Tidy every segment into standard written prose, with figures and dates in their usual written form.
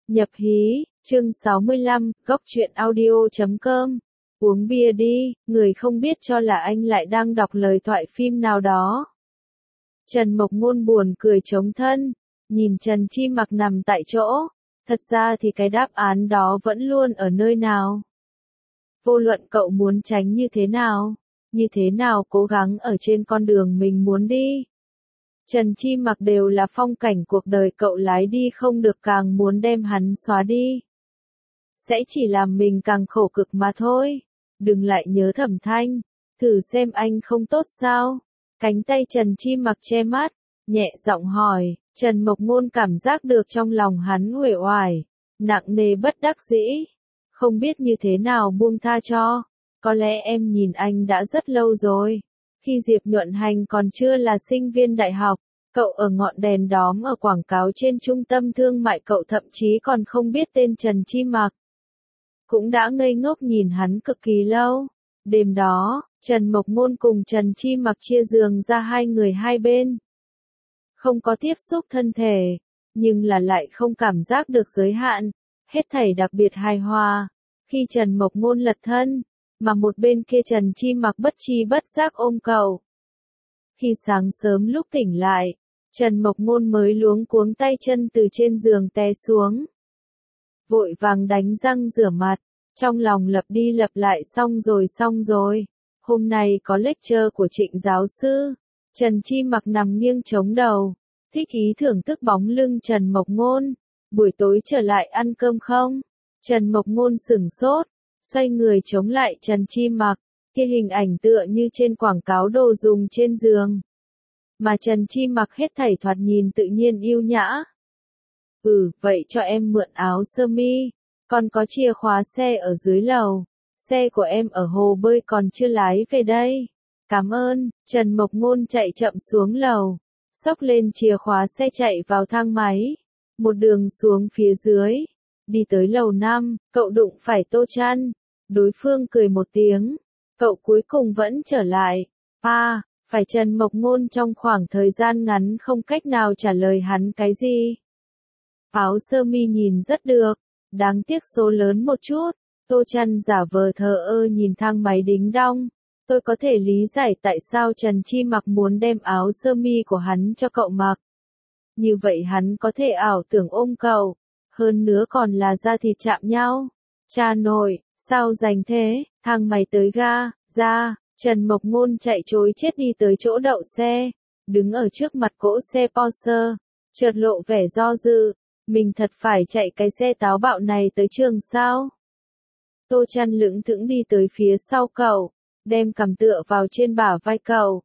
Nhập hí, chương 65, góc truyện audio.com. Uống bia đi, người không biết cho là anh lại đang đọc lời thoại phim nào đó. Trần Mộc Ngôn buồn cười chống thân, nhìn Trần Chi Mặc nằm tại chỗ. Thật ra thì cái đáp án đó vẫn luôn ở nơi nào. Vô luận cậu muốn tránh như thế nào cố gắng ở trên con đường mình muốn đi. Trần Chi Mặc đều là phong cảnh cuộc đời cậu lái đi không được, càng muốn đem hắn xóa đi. Sẽ chỉ làm mình càng khổ cực mà thôi. Đừng lại nhớ Thẩm Thanh, thử xem anh không tốt sao? Cánh tay Trần Chi Mặc che mắt, nhẹ giọng hỏi. Trần Mộc Ngôn cảm giác được trong lòng hắn uể oải, nặng nề bất đắc dĩ. Không biết như thế nào buông tha cho. Có lẽ em nhìn anh đã rất lâu rồi. Khi Diệp Nhuận Hành còn chưa là sinh viên đại học, cậu ở ngọn đèn đóm ở quảng cáo trên trung tâm thương mại, cậu thậm chí còn không biết tên Trần Chi Mặc. Cũng đã ngây ngốc nhìn hắn cực kỳ lâu. Đêm đó, Trần Mộc Ngôn cùng Trần Chi Mặc chia giường ra, hai người hai bên. Không có tiếp xúc thân thể, nhưng là lại không cảm giác được giới hạn. Hết thảy đặc biệt hài hòa. Khi Trần Mộc Ngôn lật thân, mà một bên kia Trần Chi Mặc bất tri bất giác ôm cậu. Khi sáng sớm lúc tỉnh lại, Trần Mộc Ngôn mới luống cuống tay chân từ trên giường té xuống. Vội vàng đánh răng rửa mặt, trong lòng lặp đi lặp lại xong rồi. Hôm nay có lecture của Trịnh giáo sư. Trần Chi Mặc nằm nghiêng chống đầu, thích ý thưởng thức bóng lưng Trần Mộc Ngôn. Buổi tối trở lại ăn cơm không? Trần Mộc Ngôn sửng sốt, xoay người chống lại Trần Chi Mặc, kia hình ảnh tựa như trên quảng cáo đồ dùng trên giường. Mà Trần Chi Mặc hết thảy thoạt nhìn tự nhiên yêu nhã. Vậy cho em mượn áo sơ mi, còn có chìa khóa xe ở dưới lầu, xe của em ở hồ bơi còn chưa lái về đây. Cảm ơn. Trần Mộc Ngôn chạy chậm xuống lầu, xốc lên chìa khóa xe chạy vào thang máy, một đường xuống phía dưới, đi tới lầu 5, cậu đụng phải Tô Trăn. Đối phương cười một tiếng, cậu cuối cùng vẫn trở lại. Phải. Trần Mộc Ngôn trong khoảng thời gian ngắn không cách nào trả lời hắn cái gì. Áo sơ mi nhìn rất được, đáng tiếc số lớn một chút. Tô Trăn giả vờ thờ ơ nhìn thang máy đính đong. Tôi có thể lý giải tại sao Trần Chi Mặc muốn đem áo sơ mi của hắn cho cậu mặc. Như vậy hắn có thể ảo tưởng ôm cậu, hơn nữa còn là da thịt chạm nhau. Cha nội, sao rành thế? Thang máy tới ga, ra. Trần Mộc Ngôn chạy trối chết đi tới chỗ đậu xe, đứng ở trước mặt cỗ xe Porsche, chợt lộ vẻ do dự. Mình thật phải chạy cái xe táo bạo này tới trường sao? Tô Trăn lững thững đi tới phía sau cậu, đem cằm tựa vào trên bả vai cậu.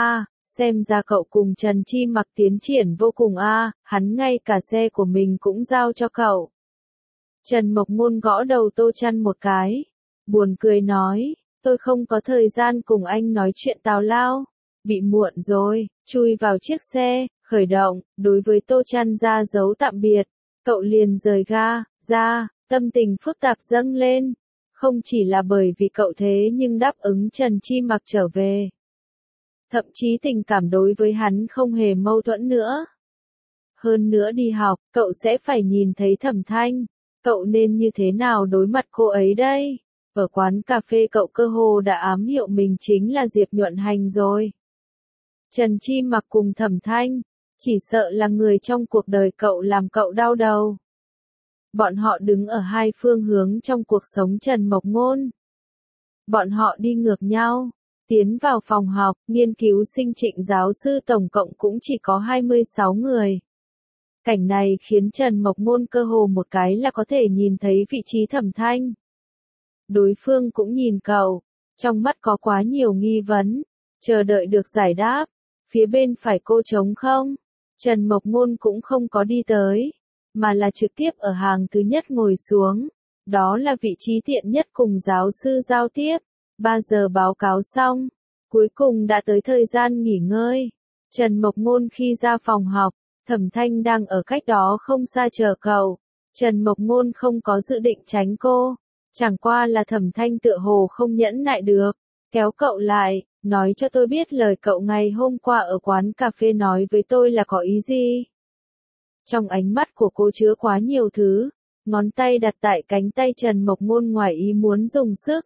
Xem ra cậu cùng Trần Chi Mặc tiến triển vô cùng hắn ngay cả xe của mình cũng giao cho cậu. Trần Mộc Ngôn gõ đầu Tô Trăn một cái, buồn cười nói, tôi không có thời gian cùng anh nói chuyện tào lao. Bị muộn rồi. Chui vào chiếc xe, khởi động. Đối với Tô Trăn ra dấu tạm biệt, cậu liền rời ga, ra. Tâm tình phức tạp dâng lên. Không chỉ là bởi vì cậu thế nhưng đáp ứng Trần Chi Mặc trở về. Thậm chí tình cảm đối với hắn không hề mâu thuẫn nữa. Hơn nữa đi học, cậu sẽ phải nhìn thấy Thẩm Thanh. Cậu nên như thế nào đối mặt cô ấy đây? Ở quán cà phê cậu cơ hồ đã ám hiệu mình chính là Diệp Nhuận Hành rồi. Trần Chi Mặc cùng Thẩm Thanh, chỉ sợ là người trong cuộc đời cậu làm cậu đau đầu. Bọn họ đứng ở hai phương hướng trong cuộc sống Trần Mộc Ngôn. Bọn họ đi ngược nhau, tiến vào phòng học, nghiên cứu sinh Trịnh giáo sư tổng cộng cũng chỉ có 26 người. Cảnh này khiến Trần Mộc Ngôn cơ hồ một cái là có thể nhìn thấy vị trí Thẩm Thanh. Đối phương cũng nhìn cậu, trong mắt có quá nhiều nghi vấn, chờ đợi được giải đáp. Phía bên phải cô trống không? Trần Mộc Ngôn cũng không có đi tới, mà là trực tiếp ở hàng thứ nhất ngồi xuống. Đó là vị trí tiện nhất cùng giáo sư giao tiếp. 3 giờ báo cáo xong, cuối cùng đã tới thời gian nghỉ ngơi. Trần Mộc Ngôn khi ra phòng học, Thẩm Thanh đang ở cách đó không xa chờ cậu. Trần Mộc Ngôn không có dự định tránh cô, chẳng qua là Thẩm Thanh tựa hồ không nhẫn nại được, kéo cậu lại, nói cho tôi biết lời cậu ngày hôm qua ở quán cà phê nói với tôi là có ý gì. Trong ánh mắt của cô chứa quá nhiều thứ, Ngón tay đặt tại cánh tay Trần Mộc Ngôn ngoài ý muốn dùng sức.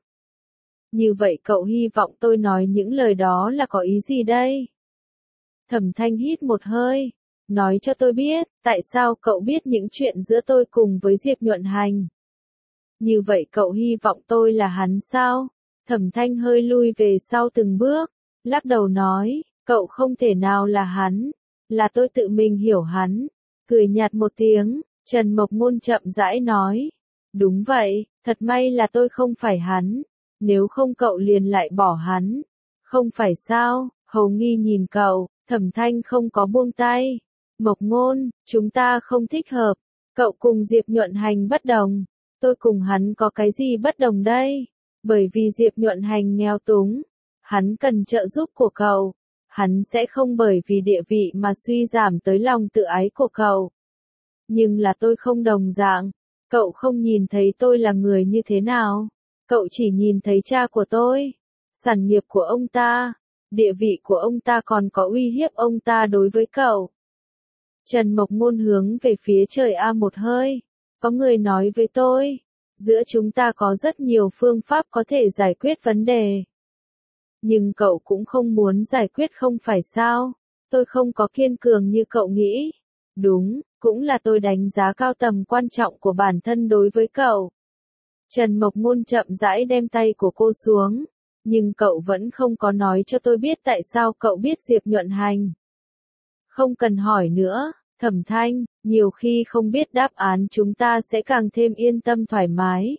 Như vậy cậu hy vọng tôi nói những lời đó là có ý gì đây? Thẩm Thanh hít một hơi. Nói cho tôi biết, tại sao cậu biết những chuyện giữa tôi cùng với Diệp Nhuận Hành? Như vậy cậu hy vọng tôi là hắn sao? Thẩm Thanh hơi lui về sau từng bước, lắc đầu nói, cậu không thể nào là hắn, là tôi tự mình hiểu hắn. Cười nhạt một tiếng, Trần Mộc Ngôn chậm rãi nói, đúng vậy, thật may là tôi không phải hắn, nếu không cậu liền lại bỏ hắn. Không phải sao? Hầu nghi nhìn cậu, Thẩm Thanh không có buông tay. Mộc Ngôn, chúng ta không thích hợp, cậu cùng Diệp Nhuận Hành bất đồng, tôi cùng hắn có cái gì bất đồng đây? Bởi vì Diệp Nhuận Hành nghèo túng, hắn cần trợ giúp của cậu, hắn sẽ không bởi vì địa vị mà suy giảm tới lòng tự ái của cậu. Nhưng là tôi không đồng dạng, cậu không nhìn thấy tôi là người như thế nào, cậu chỉ nhìn thấy cha của tôi, sản nghiệp của ông ta, địa vị của ông ta còn có uy hiếp ông ta đối với cậu. Trần Mộc Ngôn hướng về phía trời A một hơi, có người nói với tôi, giữa chúng ta có rất nhiều phương pháp có thể giải quyết vấn đề. Nhưng cậu cũng không muốn giải quyết không phải sao? Tôi không có kiên cường như cậu nghĩ. Đúng, cũng là tôi đánh giá cao tầm quan trọng của bản thân đối với cậu. Trần Mộc Ngôn chậm rãi đem tay của cô xuống, nhưng cậu vẫn không có nói cho tôi biết tại sao cậu biết Diệp Nhuận Hành. Không cần hỏi nữa, Thẩm Thanh, nhiều khi không biết đáp án chúng ta sẽ càng thêm yên tâm thoải mái.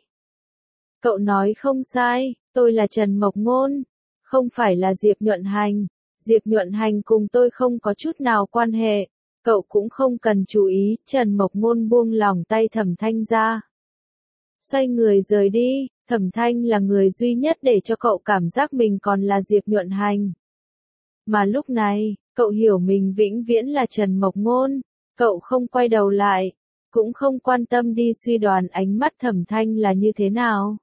Cậu nói không sai, tôi là Trần Mộc Ngôn, không phải là Diệp Nhuận Hành. Diệp Nhuận Hành cùng tôi không có chút nào quan hệ, cậu cũng không cần chú ý. Trần Mộc Ngôn buông lỏng tay Thẩm Thanh ra. Xoay người rời đi, Thẩm Thanh là người duy nhất để cho cậu cảm giác mình còn là Diệp Nhuận Hành. Mà lúc này, cậu hiểu mình vĩnh viễn là Trần Mộc Ngôn, cậu không quay đầu lại, cũng không quan tâm đi suy đoán ánh mắt Thẩm Thanh là như thế nào.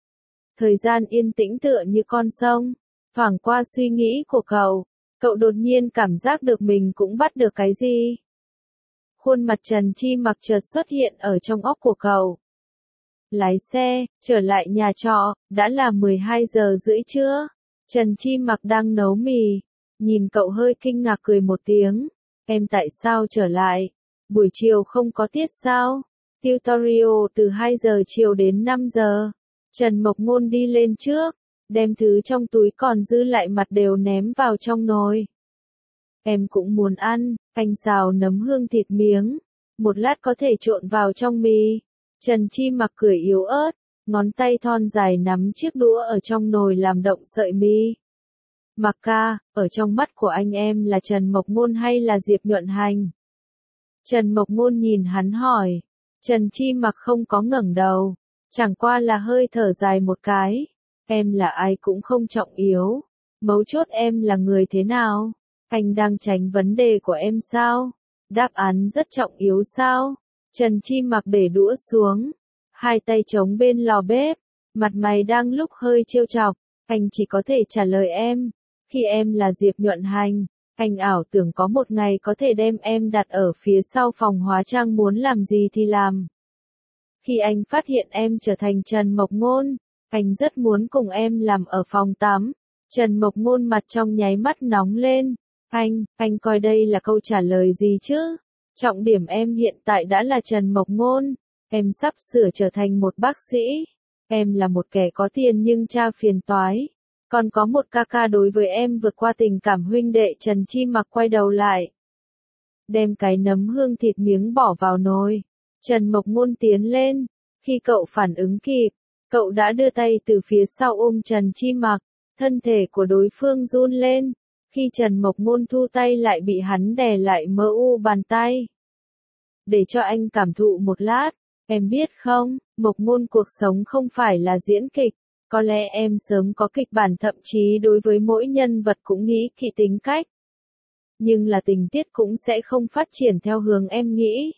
Thời gian yên tĩnh tựa như con sông, thoảng qua suy nghĩ của cậu đột nhiên cảm giác được mình cũng bắt được cái gì. Khuôn mặt Trần Chi Mặc chợt xuất hiện ở trong óc của cậu. Lái xe, trở lại nhà trọ, đã là 12 giờ rưỡi trưa. Trần Chi Mặc đang nấu mì, nhìn cậu hơi kinh ngạc cười một tiếng. Em tại sao trở lại? Buổi chiều không có tiết sao? Tutorial từ 2 giờ chiều đến 5 giờ. Trần Mộc Ngôn đi lên trước, đem thứ trong túi còn dư lại mặt đều ném vào trong nồi. Em cũng muốn ăn, canh xào nấm hương thịt miếng, một lát có thể trộn vào trong mì. Trần Chi Mặc cười yếu ớt, ngón tay thon dài nắm chiếc đũa ở trong nồi làm động sợi mì. Mặc ca, ở trong mắt của anh em là Trần Mộc Ngôn hay là Diệp Nhuận Hành? Trần Mộc Ngôn nhìn hắn hỏi. Trần Chi Mặc không có ngẩng đầu, chẳng qua là hơi thở dài một cái. Em là ai cũng không trọng yếu, mấu chốt em là người thế nào? Anh đang tránh vấn đề của em sao? Đáp án rất trọng yếu sao? Trần Chi Mặc để đũa xuống, hai tay chống bên lò bếp, mặt mày đang lúc hơi trêu chọc. Anh chỉ có thể trả lời em, khi em là Diệp Nhuận Hành, anh ảo tưởng có một ngày có thể đem em đặt ở phía sau phòng hóa trang, muốn làm gì thì làm. Khi anh phát hiện em trở thành Trần Mộc Ngôn, anh rất muốn cùng em làm ở phòng tắm. Trần Mộc Ngôn mặt trong nháy mắt nóng lên. Anh coi đây là câu trả lời gì chứ? Trọng điểm em hiện tại đã là Trần Mộc Ngôn. Em sắp sửa trở thành một bác sĩ. Em là một kẻ có tiền nhưng cha phiền toái. Còn có một ca ca đối với em vượt qua tình cảm huynh đệ. Trần Chi Mặc quay đầu lại, đem cái nấm hương thịt miếng bỏ vào nồi. Trần Mộc Ngôn tiến lên. Khi cậu phản ứng kịp, cậu đã đưa tay từ phía sau ôm Trần Chi Mặc. Thân thể của đối phương run lên. Khi Trần Mộc Ngôn thu tay lại bị hắn đè lại mơ u bàn tay. Để cho anh cảm thụ một lát. Em biết không, Mộc Ngôn, cuộc sống không phải là diễn kịch. Có lẽ em sớm có kịch bản, thậm chí đối với mỗi nhân vật cũng nghĩ kỹ tính cách. Nhưng là tình tiết cũng sẽ không phát triển theo hướng em nghĩ.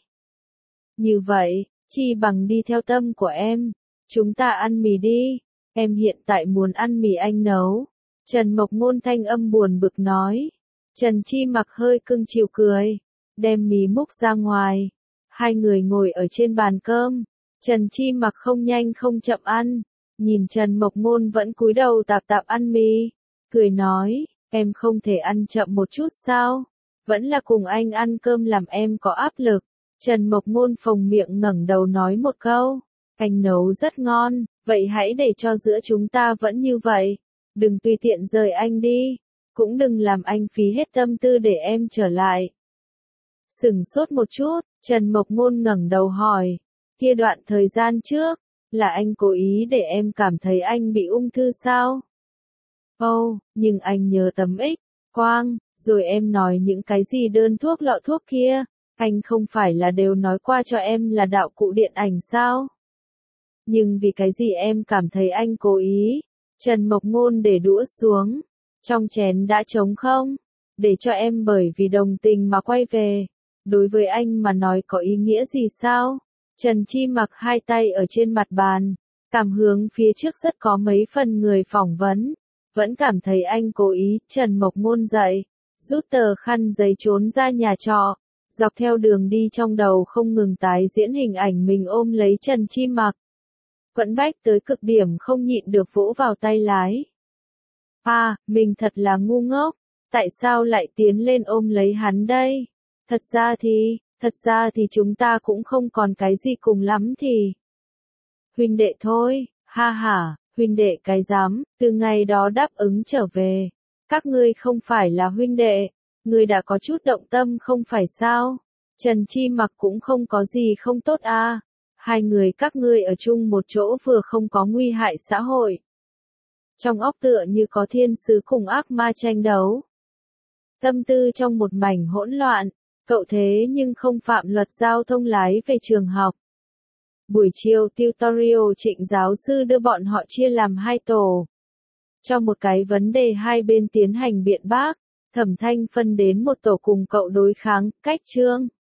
Như vậy, chi bằng đi theo tâm của em. Chúng ta ăn mì đi. Em hiện tại muốn ăn mì anh nấu. Trần Mộc Ngôn thanh âm buồn bực nói. Trần Chi Mặc hơi cưng chiều cười, đem mì múc ra ngoài. Hai người ngồi ở trên bàn cơm, Trần Chi Mặc không nhanh không chậm ăn, nhìn Trần Mộc Ngôn vẫn cúi đầu tạp tạp ăn mì, cười nói, em không thể ăn chậm một chút sao? Vẫn là cùng anh ăn cơm làm em có áp lực. Trần Mộc Ngôn phồng miệng ngẩng đầu nói một câu, anh nấu rất ngon, vậy hãy để cho giữa chúng ta vẫn như vậy. Đừng tùy tiện rời anh đi, cũng đừng làm anh phí hết tâm tư để em trở lại. Sửng sốt một chút, Trần Mộc Ngôn ngẩng đầu hỏi, kia đoạn thời gian trước, là anh cố ý để em cảm thấy anh bị ung thư sao? Ồ, nhưng anh nhớ tấm X quang, rồi em nói những cái gì đơn thuốc lọ thuốc kia, anh không phải là đều nói qua cho em là đạo cụ điện ảnh sao? Nhưng vì cái gì em cảm thấy anh cố ý? Trần Mộc Ngôn để đũa xuống, trong chén đã trống không? Để cho em bởi vì đồng tình mà quay về, đối với anh mà nói có ý nghĩa gì sao? Trần Chi Mặc hai tay ở trên mặt bàn, cảm hướng phía trước rất có mấy phần người phỏng vấn, vẫn cảm thấy anh cố ý. Trần Mộc Ngôn dậy, rút tờ khăn giấy trốn ra nhà trọ, dọc theo đường đi trong đầu không ngừng tái diễn hình ảnh mình ôm lấy Trần Chi Mặc. Quẫn bách tới cực điểm không nhịn được vỗ vào tay lái. Mình thật là ngu ngốc, tại sao lại tiến lên ôm lấy hắn đây? Thật ra thì chúng ta cũng không còn cái gì cùng lắm thì. Huynh đệ thôi, ha ha, huynh đệ cái dám, từ ngày đó đáp ứng trở về. Các ngươi không phải là huynh đệ, ngươi đã có chút động tâm không phải sao? Trần Chi Mặc cũng không có gì không tốt à. Hai người các ngươi ở chung một chỗ vừa không có nguy hại xã hội. Trong óc tựa như có thiên sứ cùng ác ma tranh đấu. Tâm tư trong một mảnh hỗn loạn, cậu thế nhưng không phạm luật giao thông lái về trường học. Buổi chiều tutorial Trịnh giáo sư đưa bọn họ chia làm hai tổ. Cho một cái vấn đề hai bên tiến hành biện bác, Thẩm Thanh phân đến một tổ cùng cậu đối kháng, cách chương.